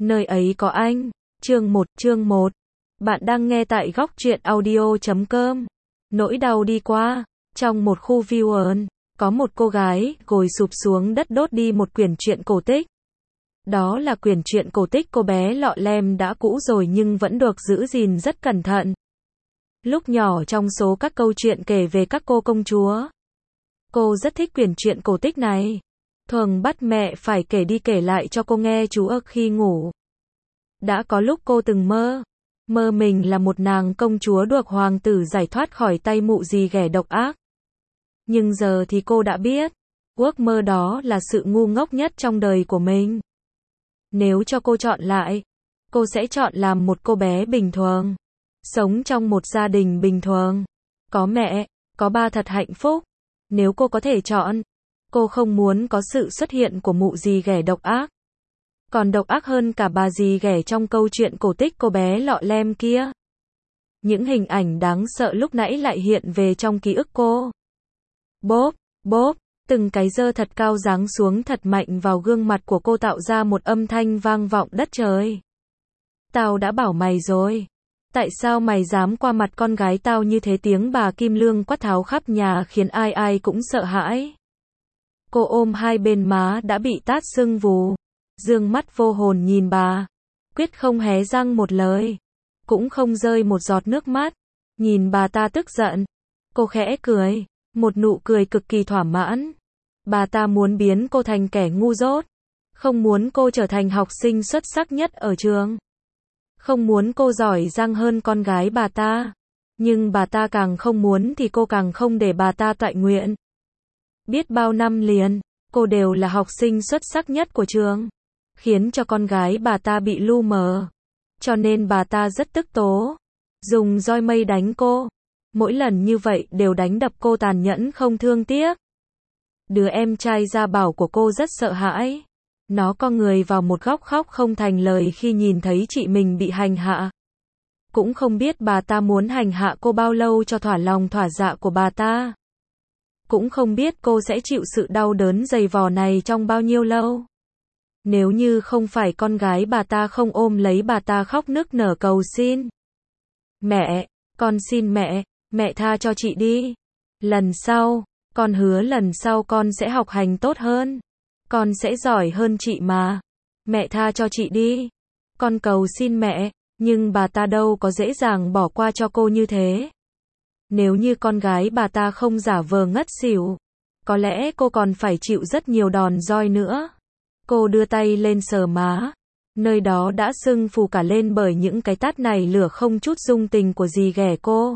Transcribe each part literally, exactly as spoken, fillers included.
Nơi ấy có anh. Chương một, chương một. Bạn đang nghe tại góc truyện audio chấm com. Nỗi đau đi qua. Trong một khu viewer, có một cô gái ngồi sụp xuống đất đốt đi một quyển truyện cổ tích. Đó là quyển truyện cổ tích cô bé lọ lem đã cũ rồi nhưng vẫn được giữ gìn rất cẩn thận. Lúc nhỏ trong số các câu chuyện kể về các cô công chúa, cô rất thích quyển truyện cổ tích này. Thường bắt mẹ phải kể đi kể lại cho cô nghe chú ức khi ngủ. Đã có lúc cô từng mơ, mơ mình là một nàng công chúa được hoàng tử giải thoát khỏi tay mụ dì ghẻ độc ác. Nhưng giờ thì cô đã biết, ước mơ đó là sự ngu ngốc nhất trong đời của mình. Nếu cho cô chọn lại, cô sẽ chọn làm một cô bé bình thường, sống trong một gia đình bình thường, có mẹ, có ba thật hạnh phúc. Nếu cô có thể chọn, cô không muốn có sự xuất hiện của mụ dì ghẻ độc ác. Còn độc ác hơn cả bà dì ghẻ trong câu chuyện cổ tích cô bé lọ lem kia. Những hình ảnh đáng sợ lúc nãy lại hiện về trong ký ức cô. Bốp, bốp, từng cái giơ thật cao giáng xuống thật mạnh vào gương mặt của cô tạo ra một âm thanh vang vọng đất trời. Tao đã bảo mày rồi. Tại sao mày dám qua mặt con gái tao như thế? Tiếng bà Kim Lương quát tháo khắp nhà khiến ai ai cũng sợ hãi. Cô ôm hai bên má đã bị tát sưng vù, dương mắt vô hồn nhìn bà, quyết không hé răng một lời, cũng không rơi một giọt nước mắt. Nhìn bà ta tức giận, cô khẽ cười, một nụ cười cực kỳ thỏa mãn. Bà ta muốn biến cô thành kẻ ngu dốt, không muốn cô trở thành học sinh xuất sắc nhất ở trường, không muốn cô giỏi giang hơn con gái bà ta. Nhưng bà ta càng không muốn thì cô càng không để bà ta toại nguyện. Biết bao năm liền, cô đều là học sinh xuất sắc nhất của trường, khiến cho con gái bà ta bị lu mờ. Cho nên bà ta rất tức tố, dùng roi mây đánh cô. Mỗi lần như vậy đều đánh đập cô tàn nhẫn không thương tiếc. Đứa em trai gia bảo của cô rất sợ hãi. Nó co người vào một góc khóc không thành lời khi nhìn thấy chị mình bị hành hạ. Cũng không biết bà ta muốn hành hạ cô bao lâu cho thỏa lòng thỏa dạ của bà ta. Cũng không biết cô sẽ chịu sự đau đớn dày vò này trong bao nhiêu lâu. Nếu như không phải con gái bà ta không ôm lấy bà ta khóc nức nở cầu xin. Mẹ, con xin mẹ, mẹ tha cho chị đi. Lần sau, con hứa lần sau con sẽ học hành tốt hơn. Con sẽ giỏi hơn chị mà. Mẹ tha cho chị đi. Con cầu xin mẹ, nhưng bà ta đâu có dễ dàng bỏ qua cho cô như thế. Nếu như con gái bà ta không giả vờ ngất xỉu, có lẽ cô còn phải chịu rất nhiều đòn roi nữa. Cô đưa tay lên sờ má, nơi đó đã sưng phù cả lên bởi những cái tát này lửa không chút dung tình của dì ghẻ cô.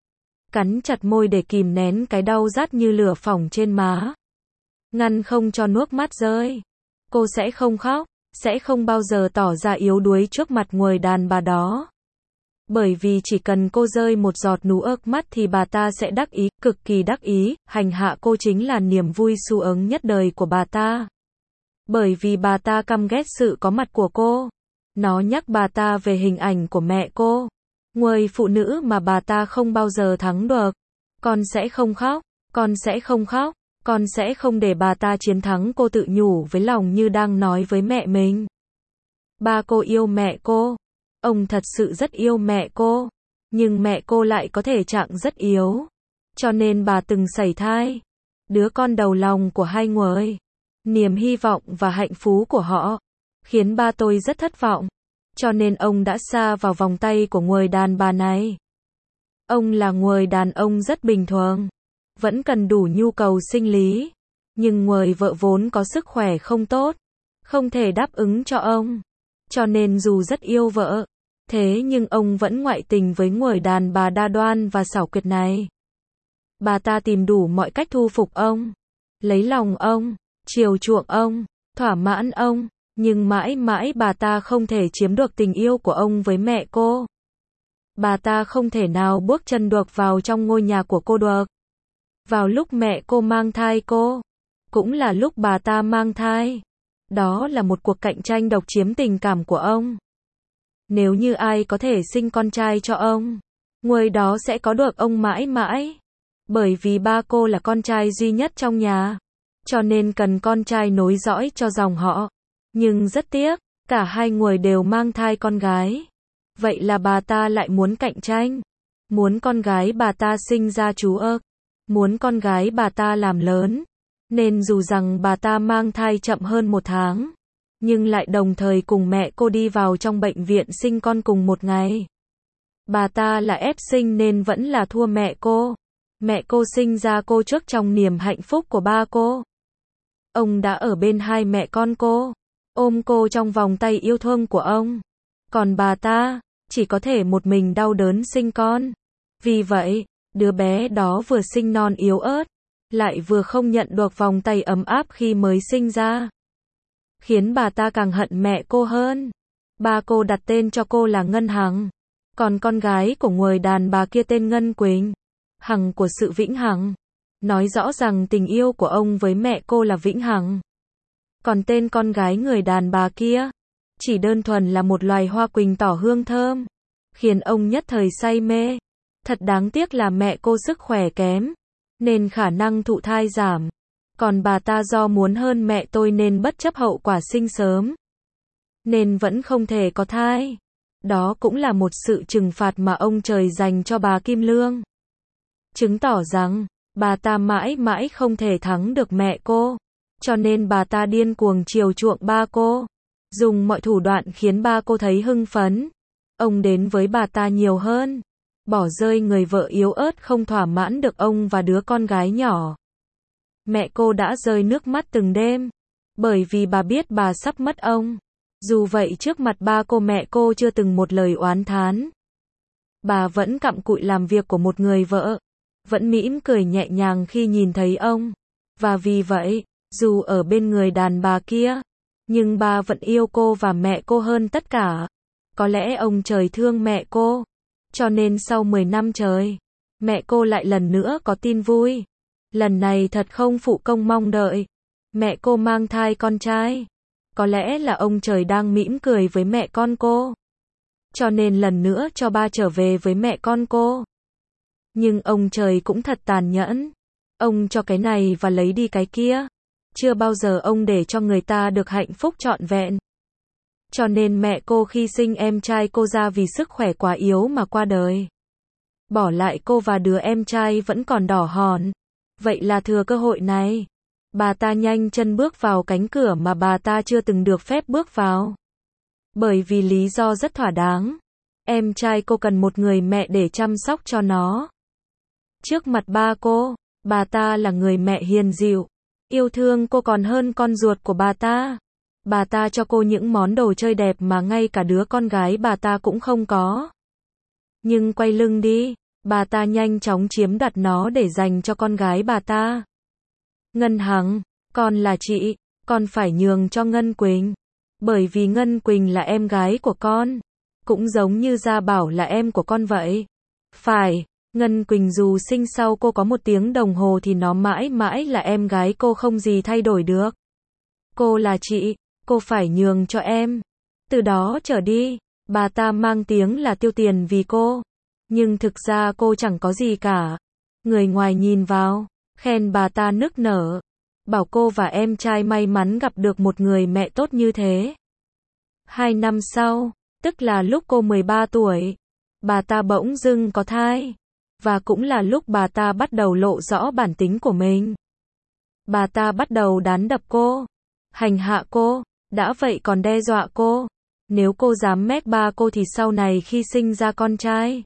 Cắn chặt môi để kìm nén cái đau rát như lửa phỏng trên má, ngăn không cho nước mắt rơi. Cô sẽ không khóc, sẽ không bao giờ tỏ ra yếu đuối trước mặt người đàn bà đó. Bởi vì chỉ cần cô rơi một giọt nước mắt thì bà ta sẽ đắc ý, cực kỳ đắc ý, hành hạ cô chính là niềm vui xu ứng nhất đời của bà ta. Bởi vì bà ta căm ghét sự có mặt của cô. Nó nhắc bà ta về hình ảnh của mẹ cô, người phụ nữ mà bà ta không bao giờ thắng được. Con sẽ không khóc, con sẽ không khóc, con sẽ không để bà ta chiến thắng, cô tự nhủ với lòng như đang nói với mẹ mình. Ba cô yêu mẹ cô. Ông thật sự rất yêu mẹ cô, nhưng mẹ cô lại có thể trạng rất yếu. Cho nên bà từng sảy thai. Đứa con đầu lòng của hai người, niềm hy vọng và hạnh phúc của họ, khiến ba tôi rất thất vọng. Cho nên ông đã sa vào vòng tay của người đàn bà này. Ông là người đàn ông rất bình thường, vẫn cần đủ nhu cầu sinh lý. Nhưng người vợ vốn có sức khỏe không tốt, không thể đáp ứng cho ông. Cho nên dù rất yêu vợ, thế nhưng ông vẫn ngoại tình với người đàn bà đa đoan và xảo quyệt này. Bà ta tìm đủ mọi cách thu phục ông, lấy lòng ông, chiều chuộng ông, thỏa mãn ông. Nhưng mãi mãi bà ta không thể chiếm được tình yêu của ông với mẹ cô. Bà ta không thể nào bước chân được vào trong ngôi nhà của cô được. Vào lúc mẹ cô mang thai cô, cũng là lúc bà ta mang thai. Đó là một cuộc cạnh tranh độc chiếm tình cảm của ông. Nếu như ai có thể sinh con trai cho ông, người đó sẽ có được ông mãi mãi. Bởi vì ba cô là con trai duy nhất trong nhà, cho nên cần con trai nối dõi cho dòng họ. Nhưng rất tiếc, Cả hai người đều mang thai con gái. Vậy là bà ta lại muốn cạnh tranh. Muốn con gái bà ta sinh ra chú ơ. Muốn con gái bà ta làm lớn. Nên dù rằng bà ta mang thai chậm hơn một tháng, nhưng lại đồng thời cùng mẹ cô đi vào trong bệnh viện sinh con cùng một ngày. Bà ta là ép sinh nên vẫn là thua mẹ cô. Mẹ cô sinh ra cô trước trong niềm hạnh phúc của ba cô. Ông đã ở bên hai mẹ con cô, ôm cô trong vòng tay yêu thương của ông. Còn bà ta, chỉ có thể một mình đau đớn sinh con. Vì vậy, đứa bé đó vừa sinh non yếu ớt, lại vừa không nhận được vòng tay ấm áp khi mới sinh ra. Khiến bà ta càng hận mẹ cô hơn. Ba cô đặt tên cho cô là Ngân Hằng. Còn con gái của người đàn bà kia tên Ngân Quỳnh. Hằng của sự vĩnh hằng. Nói rõ rằng tình yêu của ông với mẹ cô là vĩnh hằng. Còn tên con gái người đàn bà kia, chỉ đơn thuần là một loài hoa quỳnh tỏ hương thơm. Khiến ông nhất thời say mê. Thật đáng tiếc là mẹ cô sức khỏe kém, nên khả năng thụ thai giảm. Còn bà ta do muốn hơn mẹ tôi nên bất chấp hậu quả sinh sớm. Nên vẫn không thể có thai. Đó cũng là một sự trừng phạt mà ông trời dành cho bà Kim Lương. Chứng tỏ rằng, bà ta mãi mãi không thể thắng được mẹ cô. Cho nên bà ta điên cuồng chiều chuộng ba cô. Dùng mọi thủ đoạn khiến ba cô thấy hưng phấn. Ông đến với bà ta nhiều hơn. Bỏ rơi người vợ yếu ớt không thỏa mãn được ông và đứa con gái nhỏ. Mẹ cô đã rơi nước mắt từng đêm. Bởi vì bà biết bà sắp mất ông. Dù vậy trước mặt ba cô mẹ cô chưa từng một lời oán thán. Bà vẫn cặm cụi làm việc của một người vợ. Vẫn mỉm cười nhẹ nhàng khi nhìn thấy ông. Và vì vậy, dù ở bên người đàn bà kia, nhưng bà vẫn yêu cô và mẹ cô hơn tất cả. Có lẽ ông trời thương mẹ cô. Cho nên sau mười năm trời, mẹ cô lại lần nữa có tin vui. Lần này thật không phụ công mong đợi. Mẹ cô mang thai con trai. Có lẽ là ông trời đang mỉm cười với mẹ con cô. Cho nên lần nữa cho ba trở về với mẹ con cô. Nhưng ông trời cũng thật tàn nhẫn. Ông cho cái này và lấy đi cái kia. Chưa bao giờ ông để cho người ta được hạnh phúc trọn vẹn. Cho nên mẹ cô khi sinh em trai cô ra vì sức khỏe quá yếu mà qua đời. Bỏ lại cô và đứa em trai vẫn còn đỏ hòn. Vậy là thừa cơ hội này, bà ta nhanh chân bước vào cánh cửa mà bà ta chưa từng được phép bước vào. Bởi vì lý do rất thỏa đáng. Em trai cô cần một người mẹ để chăm sóc cho nó. Trước mặt ba cô, bà ta là người mẹ hiền dịu, yêu thương cô còn hơn con ruột của bà ta. Bà ta cho cô những món đồ chơi đẹp mà ngay cả đứa con gái bà ta cũng không có. Nhưng quay lưng đi, bà ta nhanh chóng chiếm đoạt nó để dành cho con gái bà ta. Ngân Hằng, con là chị, con phải nhường cho Ngân Quỳnh. Bởi vì Ngân Quỳnh là em gái của con. Cũng giống như Gia Bảo là em của con vậy. Phải, Ngân Quỳnh dù sinh sau cô có một tiếng đồng hồ thì nó mãi mãi là em gái cô không gì thay đổi được. Cô là chị, cô phải nhường cho em. Từ đó trở đi, bà ta mang tiếng là tiêu tiền vì cô. Nhưng thực ra cô chẳng có gì cả. Người ngoài nhìn vào, khen bà ta nức nở. Bảo cô và em trai may mắn gặp được một người mẹ tốt như thế. Hai năm sau, tức là lúc cô mười ba tuổi, bà ta bỗng dưng có thai. Và cũng là lúc bà ta bắt đầu lộ rõ bản tính của mình. Bà ta bắt đầu đán đập cô, hành hạ cô, đã vậy còn đe dọa cô. Nếu cô dám mét ba cô thì sau này khi sinh ra con trai,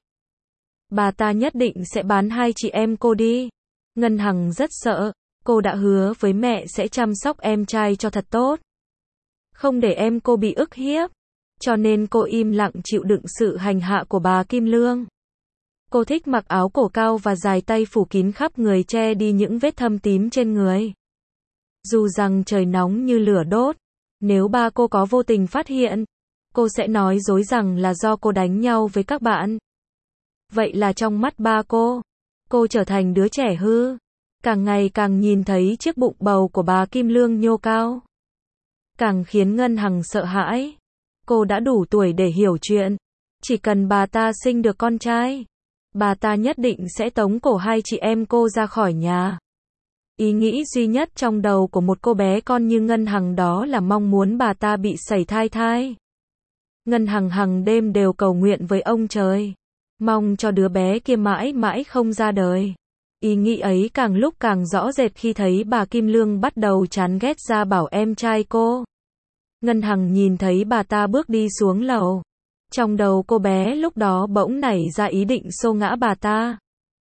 bà ta nhất định sẽ bán hai chị em cô đi. Ngân Hằng rất sợ, cô đã hứa với mẹ sẽ chăm sóc em trai cho thật tốt. Không để em cô bị ức hiếp. Cho nên cô im lặng chịu đựng sự hành hạ của bà Kim Lương. Cô thích mặc áo cổ cao và dài tay phủ kín khắp người che đi những vết thâm tím trên người. Dù rằng trời nóng như lửa đốt, nếu ba cô có vô tình phát hiện, cô sẽ nói dối rằng là do cô đánh nhau với các bạn. Vậy là trong mắt ba cô, cô trở thành đứa trẻ hư. Càng ngày càng nhìn thấy chiếc bụng bầu của bà Kim Lương nhô cao. Càng khiến Ngân Hằng sợ hãi. Cô đã đủ tuổi để hiểu chuyện. Chỉ cần bà ta sinh được con trai, bà ta nhất định sẽ tống cổ hai chị em cô ra khỏi nhà. Ý nghĩ duy nhất trong đầu của một cô bé con như Ngân Hằng đó là mong muốn bà ta bị sảy thai thai. Ngân Hằng hàng đêm đều cầu nguyện với ông trời, mong cho đứa bé kia mãi mãi không ra đời. Ý nghĩ ấy càng lúc càng rõ rệt khi thấy bà Kim Lương bắt đầu chán ghét Gia Bảo em trai cô. Ngân Hằng nhìn thấy bà ta bước đi xuống lầu. Trong đầu cô bé lúc đó bỗng nảy ra ý định xô ngã bà ta,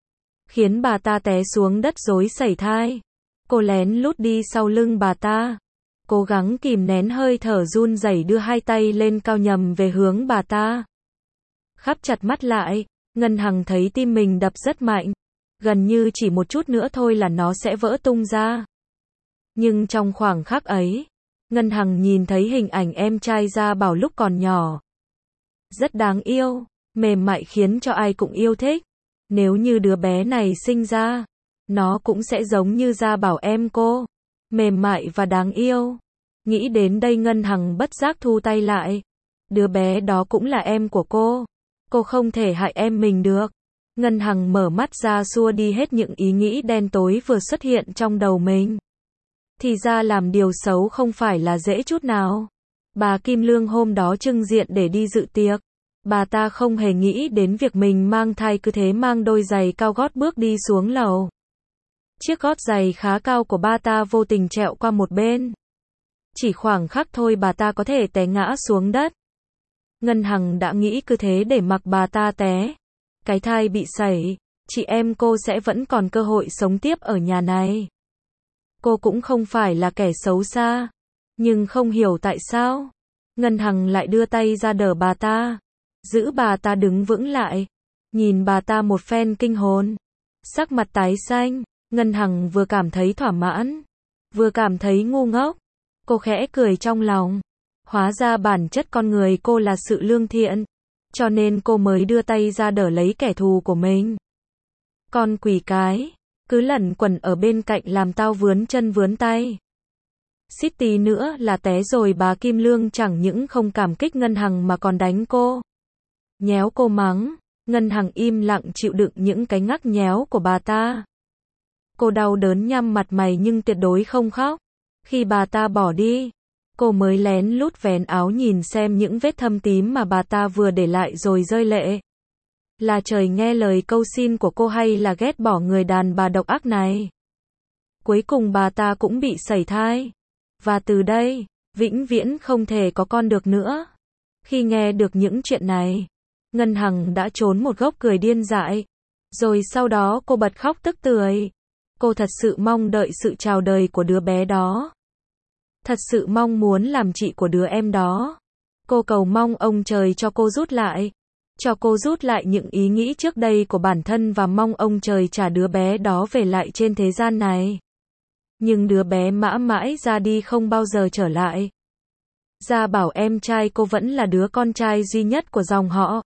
khiến bà ta té xuống đất rối sảy thai. Cô lén lút đi sau lưng bà ta, cố gắng kìm nén hơi thở run rẩy đưa hai tay lên cao nhằm về hướng bà ta. Khép chặt mắt lại, Ngân Hằng thấy tim mình đập rất mạnh, gần như chỉ một chút nữa thôi là nó sẽ vỡ tung ra. Nhưng trong khoảng khắc ấy, Ngân Hằng nhìn thấy hình ảnh em trai Gia Bảo lúc còn nhỏ. Rất đáng yêu, mềm mại khiến cho ai cũng yêu thích. Nếu như đứa bé này sinh ra, nó cũng sẽ giống như Gia Bảo em cô, mềm mại và đáng yêu. Nghĩ đến đây Ngân Hằng bất giác thu tay lại. Đứa bé đó cũng là em của cô. Cô không thể hại em mình được. Ngân Hằng mở mắt ra xua đi hết những ý nghĩ đen tối vừa xuất hiện trong đầu mình. Thì ra làm điều xấu không phải là dễ chút nào. Bà Kim Lương hôm đó trưng diện để đi dự tiệc. Bà ta không hề nghĩ đến việc mình mang thai, cứ thế mang đôi giày cao gót bước đi xuống lầu. Chiếc gót giày khá cao của bà ta vô tình trẹo qua một bên. Chỉ khoảng khắc thôi bà ta có thể té ngã xuống đất. Ngân Hằng đã nghĩ cứ thế để mặc bà ta té. Cái thai bị sảy, chị em cô sẽ vẫn còn cơ hội sống tiếp ở nhà này. Cô cũng không phải là kẻ xấu xa. Nhưng không hiểu tại sao Ngân Hằng lại đưa tay ra đỡ bà ta, giữ bà ta đứng vững lại. Nhìn bà ta một phen kinh hồn, sắc mặt tái xanh. Ngân Hằng vừa cảm thấy thỏa mãn, vừa cảm thấy ngu ngốc. Cô khẽ cười trong lòng. Hóa ra bản chất con người cô là sự lương thiện, cho nên cô mới đưa tay ra đỡ lấy kẻ thù của mình. Con quỷ cái, cứ lẩn quẩn ở bên cạnh làm tao vướn chân vướn tay. Xít tí nữa là té rồi. Bà Kim Lương chẳng những không cảm kích Ngân Hằng mà còn đánh cô, nhéo cô mắng. Ngân Hằng im lặng chịu đựng những cái ngắc nhéo của bà ta. Cô đau đớn nhăm mặt mày nhưng tuyệt đối không khóc. Khi bà ta bỏ đi, cô mới lén lút vén áo nhìn xem những vết thâm tím mà bà ta vừa để lại rồi rơi lệ. Là trời nghe lời câu xin của cô hay là ghét bỏ người đàn bà độc ác này? Cuối cùng bà ta cũng bị sảy thai. Và từ đây, vĩnh viễn không thể có con được nữa. Khi nghe được những chuyện này, Ngân Hằng đã trốn một góc cười điên dại. Rồi sau đó cô bật khóc tức tưởi. Cô thật sự mong đợi sự chào đời của đứa bé đó. Thật sự mong muốn làm chị của đứa em đó. Cô cầu mong ông trời cho cô rút lại. Cho cô rút lại những ý nghĩ trước đây của bản thân và mong ông trời trả đứa bé đó về lại trên thế gian này. Nhưng đứa bé mãi mãi ra đi không bao giờ trở lại. Gia Bảo em trai cô vẫn là đứa con trai duy nhất của dòng họ.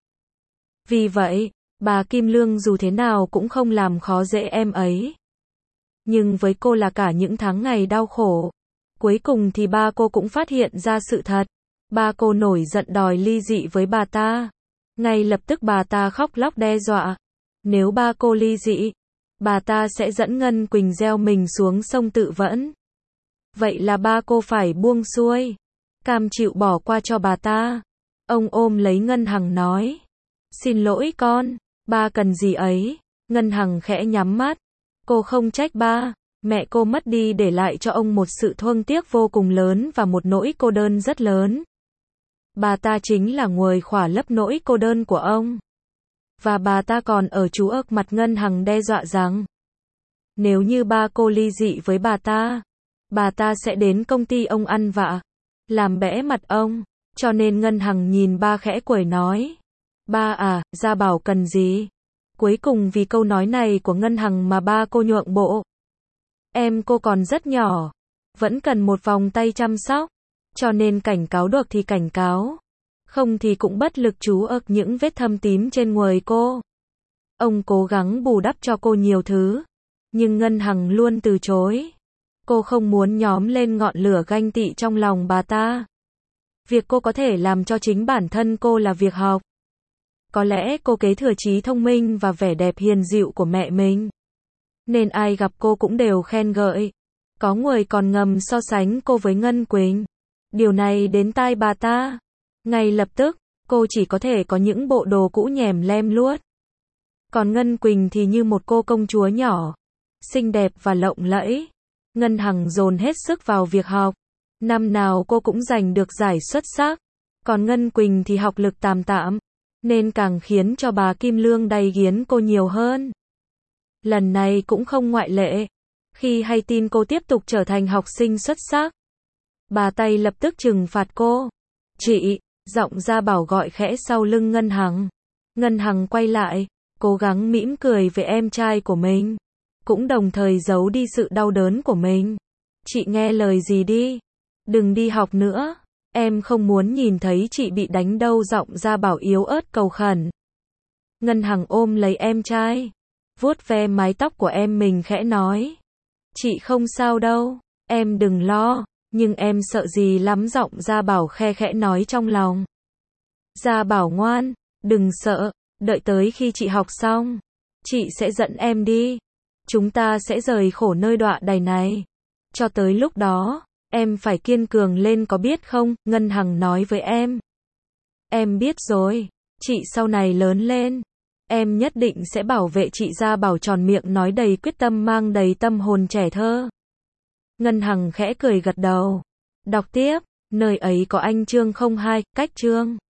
Vì vậy, bà Kim Lương dù thế nào cũng không làm khó dễ em ấy. Nhưng với cô là cả những tháng ngày đau khổ. Cuối cùng thì ba cô cũng phát hiện ra sự thật. Ba cô nổi giận đòi ly dị với bà ta. Ngay lập tức bà ta khóc lóc đe dọa. Nếu ba cô ly dị, bà ta sẽ dẫn Ngân Quỳnh gieo mình xuống sông tự vẫn. Vậy là ba cô phải buông xuôi, cam chịu bỏ qua cho bà ta. Ông ôm lấy Ngân Hằng nói. Xin lỗi con, ba cần gì ấy. Ngân Hằng khẽ nhắm mắt. Cô không trách ba. Mẹ cô mất đi để lại cho ông một sự thương tiếc vô cùng lớn và một nỗi cô đơn rất lớn. Bà ta chính là người khỏa lấp nỗi cô đơn của ông. Và bà ta còn ở chú ức mặt Ngân Hằng đe dọa rằng nếu như ba cô ly dị với bà ta, bà ta sẽ đến công ty ông ăn vạ, làm bẽ mặt ông. Cho nên Ngân Hằng nhìn ba khẽ quẩy nói. Ba à, Gia Bảo cần gì? Cuối cùng vì câu nói này của Ngân Hằng mà ba cô nhượng bộ. Em cô còn rất nhỏ, vẫn cần một vòng tay chăm sóc. Cho nên cảnh cáo được thì cảnh cáo, không thì cũng bất lực chú ức những vết thâm tím trên người cô. Ông cố gắng bù đắp cho cô nhiều thứ, nhưng Ngân Hằng luôn từ chối. Cô không muốn nhóm lên ngọn lửa ganh tị trong lòng bà ta. Việc cô có thể làm cho chính bản thân cô là việc học. Có lẽ cô kế thừa trí thông minh và vẻ đẹp hiền dịu của mẹ mình. nên ai gặp cô cũng đều khen ngợi. Có người còn ngầm so sánh cô với Ngân Quỳnh. Điều này đến tai bà ta. Ngay lập tức, cô chỉ có thể có những bộ đồ cũ nhèm lem luốt. Còn Ngân Quỳnh thì như một cô công chúa nhỏ, xinh đẹp và lộng lẫy. Ngân Hằng dồn hết sức vào việc học. Năm nào cô cũng giành được giải xuất sắc. Còn Ngân Quỳnh thì học lực tạm tạm, nên càng khiến cho bà Kim Lương đày nghiến cô nhiều hơn. Lần này cũng không ngoại lệ. Khi hay tin cô tiếp tục trở thành học sinh xuất sắc, bà Tây lập tức trừng phạt cô. Chị, giọng Gia Bảo gọi khẽ sau lưng Ngân Hằng. Ngân Hằng quay lại, cố gắng mỉm cười với em trai của mình, cũng đồng thời giấu đi sự đau đớn của mình. Chị nghe lời gì đi, đừng đi học nữa, em không muốn nhìn thấy chị bị đánh đâu, giọng Gia Bảo yếu ớt cầu khẩn. Ngân Hằng ôm lấy em trai, vuốt ve mái tóc của em mình khẽ nói. Chị không sao đâu, em đừng lo, nhưng em sợ gì lắm, giọng Gia Bảo khe khẽ nói trong lòng. Gia Bảo ngoan, đừng sợ, đợi tới khi chị học xong, chị sẽ dẫn em đi. Chúng ta sẽ rời khổ nơi đọa đầy này. Cho tới lúc đó, em phải kiên cường lên có biết không, Ngân Hằng nói với em. Em biết rồi, chị sau này lớn lên, em nhất định sẽ bảo vệ chị, Gia Bảo tròn miệng nói đầy quyết tâm mang đầy tâm hồn trẻ thơ. Ngân Hằng khẽ cười gật đầu. Đọc tiếp, nơi ấy có anh chương không hai, cách chương.